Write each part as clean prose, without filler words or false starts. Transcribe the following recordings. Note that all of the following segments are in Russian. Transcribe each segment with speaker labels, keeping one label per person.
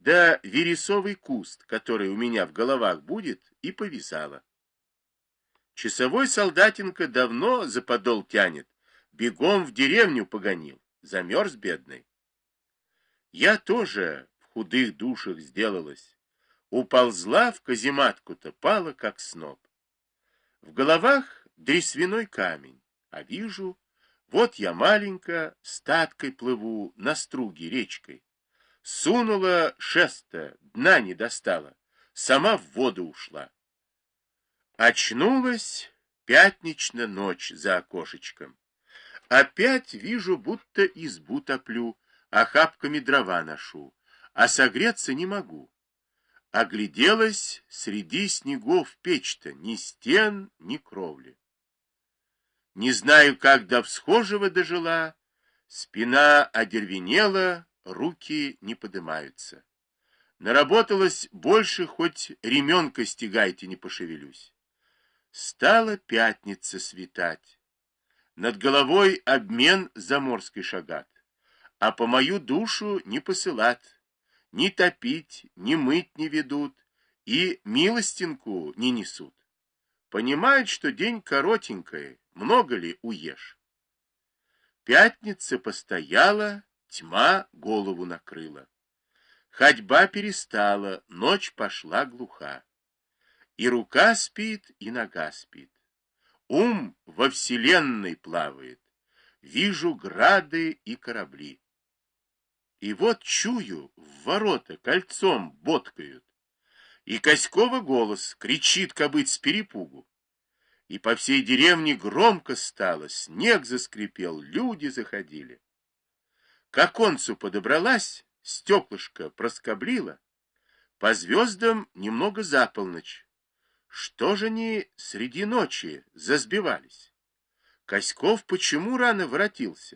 Speaker 1: да вересовый куст, который у меня в головах будет, и повязала. Часовой солдатенка давно за подол тянет, бегом в деревню погонил, замерз бедный. Я тоже в худых душах сделалась, уползла в казематку-то, пала как сноп. В головах дресвяной камень, а вижу, вот я маленько статкой плыву на струге речкой. Сунула шеста, дна не достала, сама в воду ушла. Очнулась пятничная ночь за окошечком. Опять вижу, будто избу топлю, охапками дрова ношу, а согреться не могу. Огляделась среди снегов печь-то, ни стен, ни кровли. Не знаю, как до всхожего дожила, спина одервенела, руки не подымаются. Наработалось больше, хоть ременкой стягайте, не пошевелюсь. Стала пятница светать. Над головой обмен заморской шагат, а по мою душу не посылат, ни топить, ни мыть не ведут, и милостинку не несут. Понимают, что день коротенький, много ли уешь. Пятница постояла, тьма голову накрыла. Ходьба перестала, ночь пошла глуха. И рука спит, и нога спит. Ум во вселенной плавает. Вижу грады и корабли. И вот чую, в ворота кольцом боткают. И Коськова голос кричит кобыть с перепугу. И по всей деревне громко стало, снег заскрипел, люди заходили. К оконцу подобралась, стеклышко проскоблила, по звездам немного за полночь. Что же они среди ночи засбивались? Коськов почему рано воротился?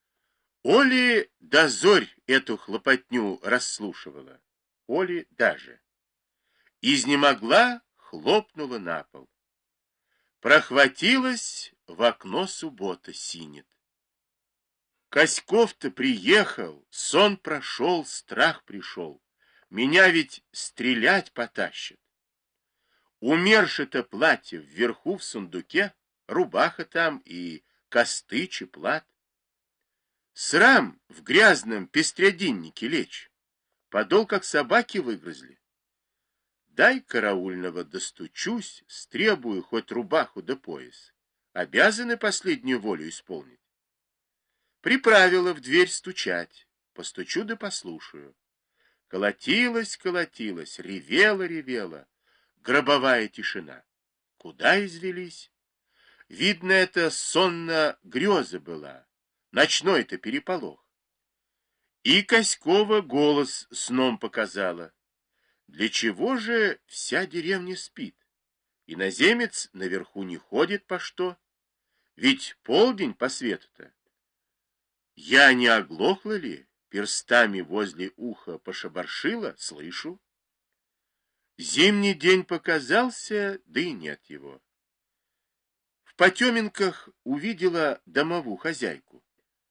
Speaker 1: Оли до зорь эту хлопотню расслушивала, Оли даже. Изнемогла, хлопнула на пол. Прохватилась, в окно суббота синет. Коськов-то приехал, сон прошел, страх пришел. Меня ведь стрелять потащат. Умерши-то платье вверху в сундуке, рубаха там и костыч и плат. Срам в грязном пестрядиннике лечь. Подол, как собаки выгрызли. Дай караульного достучусь, стребую хоть рубаху да пояс. Обязаны последнюю волю исполнить. Приправила в дверь стучать. Постучу да послушаю. Колотилась, колотилась, ревела, ревела. Гробовая тишина. Куда извелись? Видно, это сонно греза была. Ночной-то переполох. И Коськова голос сном показала. Для чего же вся деревня спит? Иноземец наверху не ходит по что? Ведь полдень по свету-то. Я не оглохла ли? Перстами возле уха пошебаршила, слышу. Зимний день показался, да и нет его. В потеменках увидела домовую хозяйку.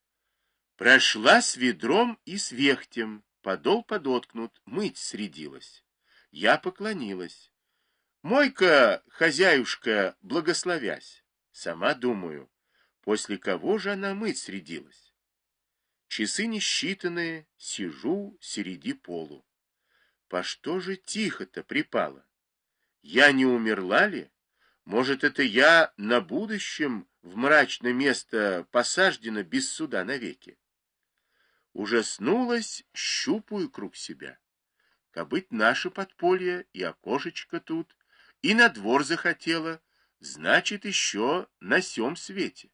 Speaker 1: Прошла с ведром и с вехтем, подол подоткнут, мыть средилась. Я поклонилась. Мойка, хозяюшка, благословясь. Сама думаю, после кого же она мыть средилась? Часы несчитанные, сижу среди полу. По что же тихо-то припала? Я не умерла ли? Может, это я на будущем в мрачное место посаждена без суда навеки? Ужаснулась, щупаю круг себя. Кабыть наше подполье и окошечко тут, и на двор захотела, значит, еще на сём свете.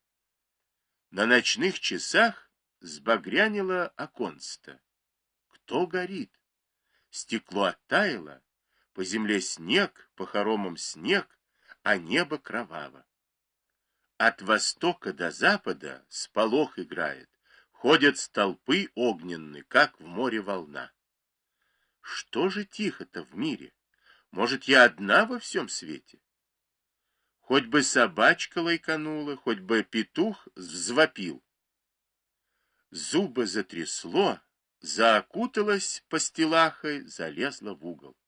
Speaker 1: На ночных часах сбагрянило оконце-то. Кто горит? Стекло оттаяло, по земле снег, по хоромам снег, а небо кроваво. От востока до запада сполох играет, ходят столпы огненные, как в море волна. Что же тихо-то в мире? Может, я одна во всем свете? Хоть бы собачка лайканула, хоть бы петух взвопил. Зубы затрясло, Заокуталась пастилахой, залезла в угол.